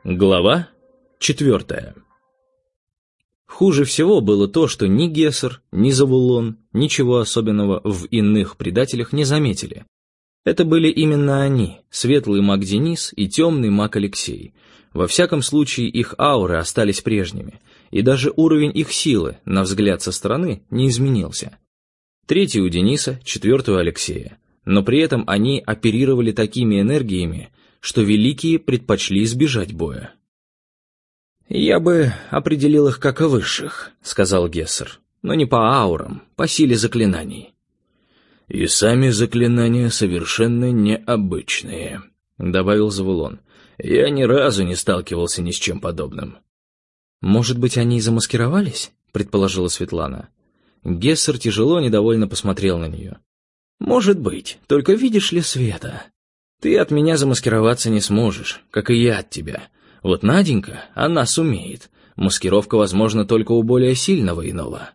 Глава 4. Хуже всего было то, что ни Гессер, ни Завулон ничего особенного в иных предателях не заметили. Это были именно они, светлый маг Денис и темный маг Алексей. Во всяком случае, их ауры остались прежними, и даже уровень их силы, на взгляд со стороны, не изменился. Третий у Дениса, четвертый у Алексея. Но при этом они оперировали такими энергиями, что великие предпочли избежать боя. «Я бы определил их как высших», — сказал Гессер, «но не по аурам, по силе заклинаний». «И сами заклинания совершенно необычные», — добавил Завулон. «Я ни разу не сталкивался ни с чем подобным». «Может быть, они и замаскировались?» — предположила Светлана. Гессер тяжело, недовольно посмотрел на нее. «Может быть, только видишь ли, Света, ты от меня замаскироваться не сможешь, как и я от тебя. Вот Наденька, она сумеет. Маскировка возможна только у более сильного иного».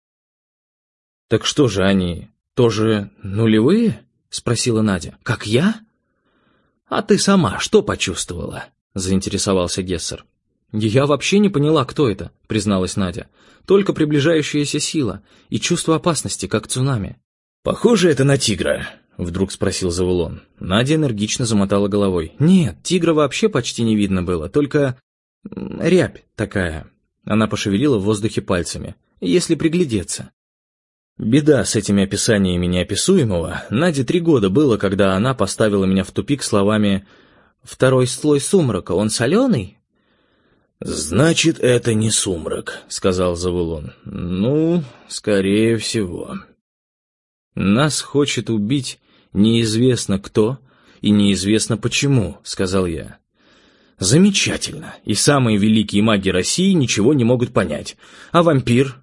«Так что же они, тоже нулевые?» — спросила Надя. «Как я?» «А ты сама что почувствовала?» — заинтересовался Гессер. «Я вообще не поняла, кто это», — призналась Надя. «Только приближающаяся сила и чувство опасности, как цунами». «Похоже это на тигра», — вдруг спросил Завулон. Надя энергично замотала головой. «Нет, тигра вообще почти не видно было, только рябь такая». Она пошевелила в воздухе пальцами. «Если приглядеться». Беда с этими описаниями неописуемого. Наде 3 года было, когда она поставила меня в тупик словами «Второй слой сумрака, он соленый?» «Значит, это не сумрак», — сказал Завулон. «Ну, скорее всего». «Нас хочет убить неизвестно кто и неизвестно почему», — сказал я. «Замечательно, и самые великие маги России ничего не могут понять. А вампир?»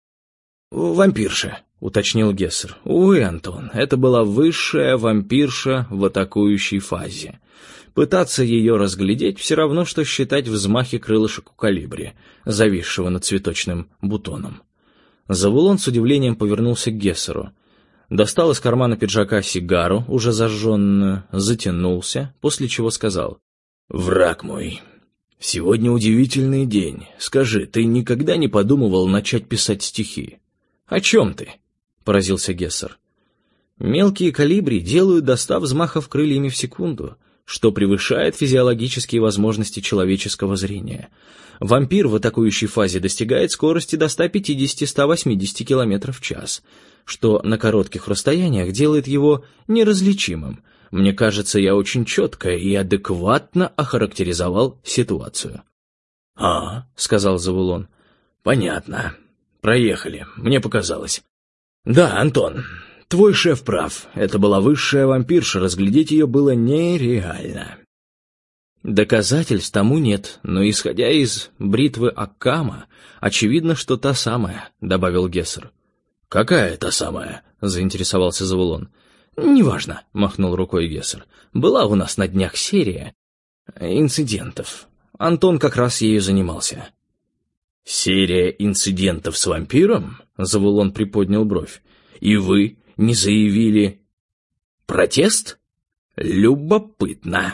«Вампирша», — уточнил Гессер. «Увы, Антон, это была высшая вампирша в атакующей фазе. Пытаться ее разглядеть все равно, что считать взмахи крылышек у колибри, зависшего над цветочным бутоном». Завулон с удивлением повернулся к Гессеру. Достал из кармана пиджака сигару, уже зажженную, затянулся, после чего сказал: «Враг мой, сегодня удивительный день. Скажи, ты никогда не подумывал начать писать стихи?» «О чем ты?» — поразился Гессер. «Мелкие колибри делают до 100 взмахов крыльями в секунду, что превышает физиологические возможности человеческого зрения. Вампир в атакующей фазе достигает скорости до 150-180 км в час, что на коротких расстояниях делает его неразличимым. Мне кажется, я очень четко и адекватно охарактеризовал ситуацию». Сказал Завулон. «Понятно. Проехали. Мне показалось. Да, Антон, твой шеф прав. Это была высшая вампирша, разглядеть ее было нереально». «Доказательств тому нет, но исходя из бритвы Аккама, очевидно, что та самая», — добавил Гессер. «Какая та самая?» — заинтересовался Завулон. «Неважно», — махнул рукой Гессер. «Была у нас на днях серия инцидентов. Антон как раз ею занимался». «Серия инцидентов с вампиром?» — Завулон приподнял бровь. «И вы не заявили протест? Любопытно».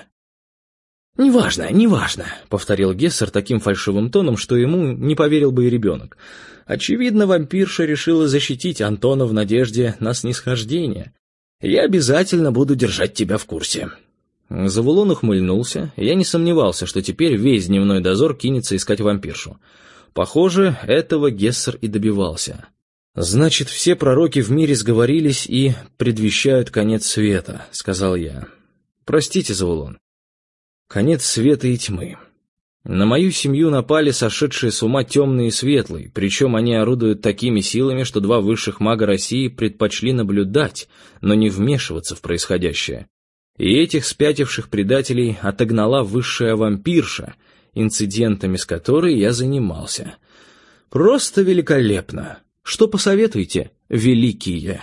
«Неважно», — повторил Гессер таким фальшивым тоном, что ему не поверил бы и ребенок. «Очевидно, вампирша решила защитить Антона в надежде на снисхождение. Я обязательно буду держать тебя в курсе». Завулон ухмыльнулся. Я не сомневался, что теперь весь дневной дозор кинется искать вампиршу. Похоже, этого Гессер и добивался. «Значит, все пророки в мире сговорились и предвещают конец света», — сказал я. «Простите, Завулон. Конец света и тьмы. На мою семью напали сошедшие с ума темные и светлые, причем они орудуют такими силами, что 2 высших мага России предпочли наблюдать, но не вмешиваться в происходящее. И этих спятивших предателей отогнала высшая вампирша, инцидентами с которой я занимался. Просто великолепно. Что посоветуете, великие?»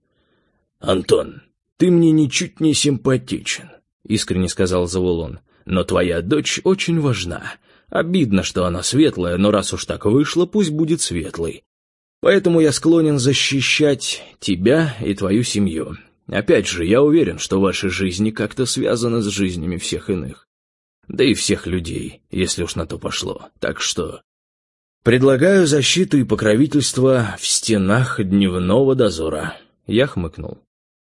«Антон, ты мне ничуть не симпатичен», — искренне сказал Завулон. «Но твоя дочь очень важна. Обидно, что она светлая, но раз уж так вышло, пусть будет светлой. Поэтому я склонен защищать тебя и твою семью. Опять же, я уверен, что ваши жизни как-то связаны с жизнями всех иных. да и всех людей, если уж на то пошло. Так что предлагаю защиту и покровительство в стенах дневного дозора». Я хмыкнул.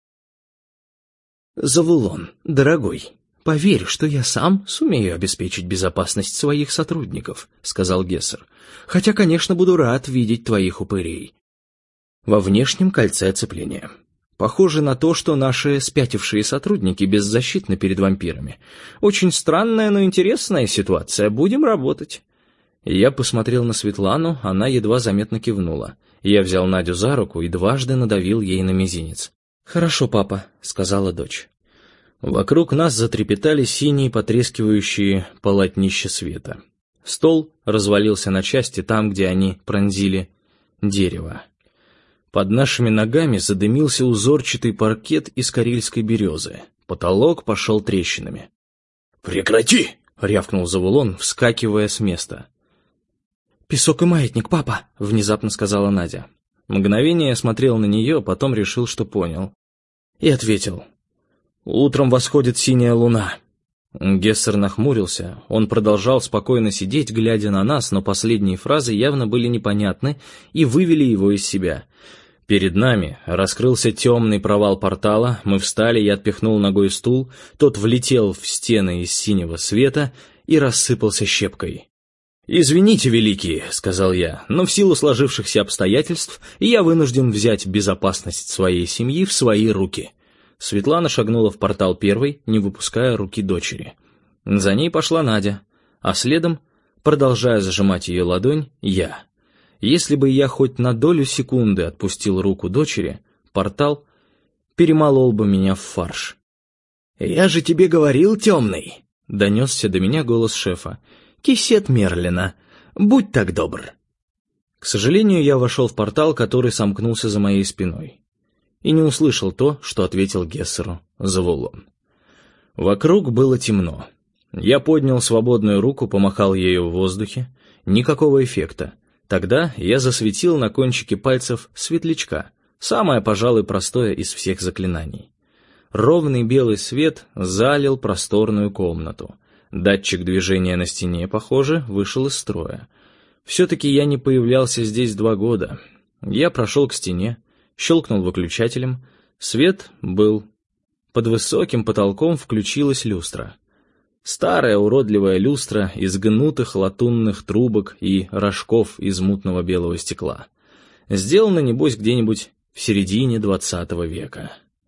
«Завулон, дорогой, поверь, что я сам сумею обеспечить безопасность своих сотрудников», — сказал Гессер. «Хотя, конечно, буду рад видеть твоих упырей во внешнем кольце оцепления. Похоже на то, что наши спятившие сотрудники беззащитны перед вампирами. Очень странная, но интересная ситуация. Будем работать». Я посмотрел на Светлану, она едва заметно кивнула. Я взял Надю за руку и дважды надавил ей на мизинец. «Хорошо, папа», — сказала дочь. Вокруг нас затрепетали синие потрескивающие полотнища света. Стол развалился на части там, где они пронзили дерево. Под нашими ногами задымился узорчатый паркет из карельской березы. Потолок пошел трещинами. «Прекрати!» — рявкнул Завулон, вскакивая с места. «Песок и маятник, папа!» — внезапно сказала Надя. Мгновение я смотрел на нее, потом решил, что понял. И ответил. «Утром восходит синяя луна». Гессер нахмурился. Он продолжал спокойно сидеть, глядя на нас, но последние фразы явно были непонятны и вывели его из себя. Перед нами раскрылся темный провал портала, мы встали, я отпихнул ногой стул, тот влетел в стены из синего света и рассыпался щепкой. «Извините, великие», — сказал я, — «но в силу сложившихся обстоятельств я вынужден взять безопасность своей семьи в свои руки». Светлана шагнула в портал первой, не выпуская руки дочери. За ней пошла Надя, а следом, продолжая зажимать ее ладонь, я. Если бы я хоть на долю секунды отпустил руку дочери, портал перемолол бы меня в фарш. «Я же тебе говорил, темный!» — донесся до меня голос шефа. «Кисет Мерлина, будь так добр». К сожалению, я вошел в портал, который сомкнулся за моей спиной, и не услышал то, что ответил Гессеру Завулон. Вокруг было темно. Я поднял свободную руку, помахал ею в воздухе. Никакого эффекта. Тогда я засветил на кончике пальцев светлячка, самое, пожалуй, простое из всех заклинаний. Ровный белый свет залил просторную комнату. Датчик движения на стене, похоже, вышел из строя. Все-таки я не появлялся здесь 2 года. Я прошел к стене, щелкнул выключателем. Свет был. Под высоким потолком включилась люстра. Старая уродливая люстра из гнутых латунных трубок и рожков из мутного белого стекла. Сделана, небось, где-нибудь в середине 20 века.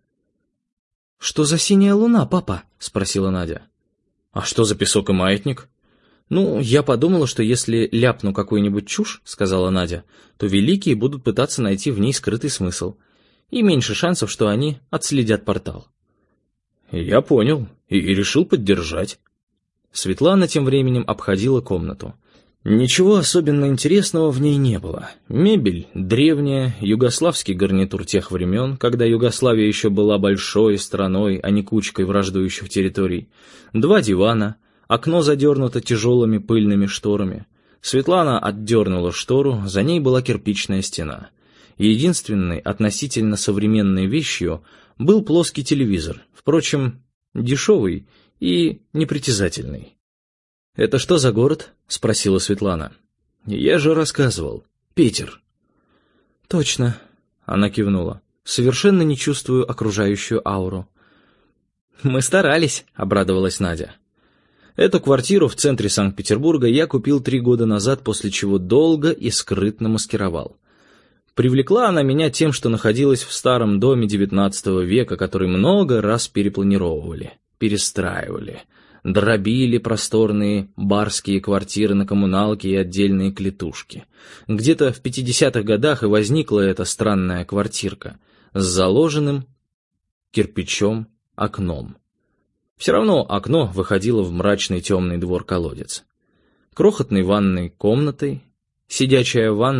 «Что за синяя луна, папа?» — спросила Надя. «А что за песок и маятник?» «Ну, я подумала, что если ляпну какую-нибудь чушь, — сказала Надя, — то великие будут пытаться найти в ней скрытый смысл. И меньше шансов, что они отследят портал». «Я понял и решил поддержать». Светлана тем временем обходила комнату. Ничего особенно интересного в ней не было. Мебель древняя, югославский гарнитур тех времен, когда Югославия еще была большой страной, а не кучкой враждующих территорий. 2 дивана, окно задернуто тяжелыми пыльными шторами. Светлана отдернула штору, за ней была кирпичная стена. Единственной относительно современной вещью был плоский телевизор, впрочем, дешевый и непритязательный. «Это что за город?» — спросила Светлана. «Я же рассказывал. Питер». «Точно», — она кивнула. «Совершенно не чувствую окружающую ауру». «Мы старались», — обрадовалась Надя. Эту квартиру в центре Санкт-Петербурга я купил 3 года назад, после чего долго и скрытно маскировал. Привлекла она меня тем, что находилась в старом доме XIX века, который много раз перепланировывали, перестраивали, дробили просторные барские квартиры на коммуналки и отдельные клетушки. Где-то в 50-х годах и возникла эта странная квартирка с заложенным кирпичом окном. Все равно окно выходило в мрачный темный двор-колодец. Крохотной ванной комнатой, сидячая ванна